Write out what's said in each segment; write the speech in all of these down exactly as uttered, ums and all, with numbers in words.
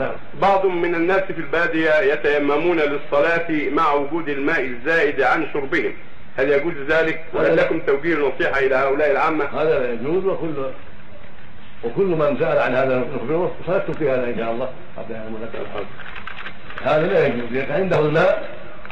نعم. بعض من الناس في البادية يتيممون للصلاة مع وجود الماء الزائد عن شربهم، هل يجوز ذلك؟ وهل لكم توجيه نصيحة إلى هؤلاء العامة؟ هذا لا يجوز، وكل وكل من سأل عن هذا نخبره صلتم في هذا إن شاء الله. هذا لا يجوز، إذا عنده الماء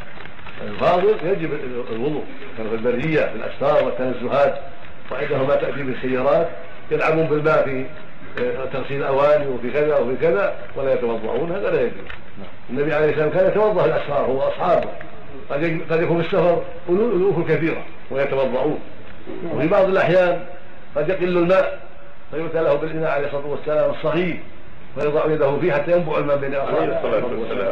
الفاضل يجب الوضوء، كما في البرية في الأسفار والتنزهات، وعندهم ما تأتي بالسيارات يلعبون بالماء في تغسيل الأواني وفي كذا وفي كذا ولا يتوضؤون، هذا لا يجوز. النبي عليه السلام كان يتوضأ في الأسفار هو وأصحابه، قد يكون في السفر ألوف كثيرة ويتوضؤون، وفي بعض الأحيان قد يقل الماء فيؤتى له بالإناء عليه الصلاة والسلام الصغير ويضع يده فيه حتى ينبع الماء بين أصابعه،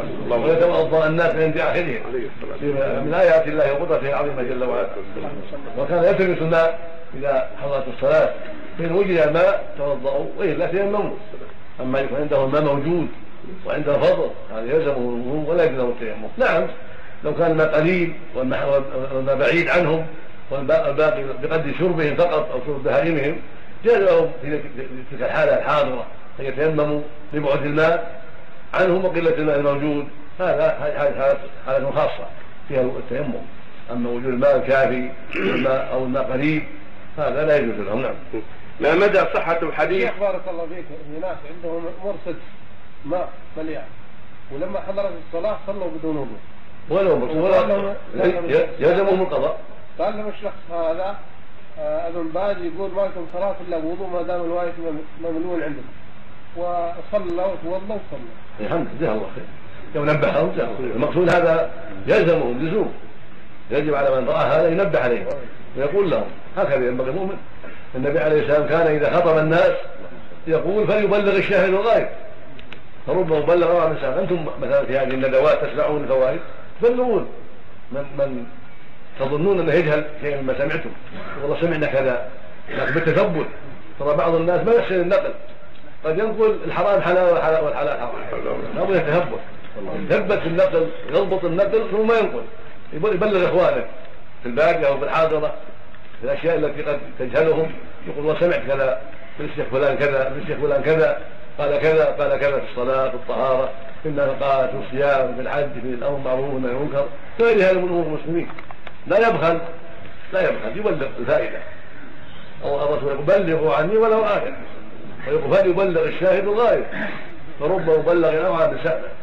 ويتوضأ الناس عند آخرهم من آيات الله وقدرته العظيمة جل وعلا. وكان يلتمس الماء إذا حضرت الصلاة، فإن وجد الماء توضأوا وإلا تيمموا. أما يكون عنده الماء موجود وعنده فضل هذا يلزمه الوضوء ولا يلزمه التيمم. نعم، لو كان الماء قليل والماء بعيد عنهم والباقي بقدر شربهم فقط أو شرب بهائمهم جاز لهم في تلك الحالة الحاضرة أن يتيمموا لبعد الماء عنهم وقلة الماء الموجود، هذا حالة خاصة فيها التيمم. أما وجود الماء الكافي أو الماء قريب هذا لا يجوز لهم. نعم. ما مدى صحة الحديث؟ بارك الله فيك، في ناس عندهم مرصد ماء مليان ولما حضرت الصلاة صلوا بدون وضوء ولو مرصد يلزمهم القضاء. قال لهم الشخص هذا ابن باز يقول ما لكم صلاة إلا بوضوء ما دام الوايت مملون عندكم، وصلوا وتوضوا وصلوا. الحمد لله، الله خير. لو نبههم المقصود هذا يلزمهم لزوم، يجب على من رأى هذا ينبه عليه ويقول لهم هكذا ينبغي المؤمن. النبي عليه السلام كان إذا خطب الناس يقول فليبلغ الشاهد الغائب، فرب مبلغ عن السلام. أنتم مثلا في هذه الندوات تسمعون الفوائد تبلغون من, من تظنون أنه يجهل شيئا مما سمعتم، والله سمعنا كذا، لكن بالتثبت. ترى بعض الناس ما يحسن النقل، قد ينقل الحرام حلال والحلال حرام، لابد يتثبت يثبت في النقل، يضبط النقل ثم ينقل، يبلغ إخوانه في البادية أو في الحاضرة الأشياء التي قد تجهلهم، يقول وسمعت كذا من الشيخ فلان كذا من الشيخ فلان كذا قال كذا قال كذا في الصلاة في الطهارة في النفقات في الصيام في الحج في الأمر بالمعروف والنهي عن المنكر، غير هذا من أمور المسلمين. لا يبخل لا يبخل يبلغ الفائدة، أو الرسول يقول بلغوا عني ولو آية، ويقول فليبلغ الشاهد الغائب، فرب مبلغ أوعى بسأله.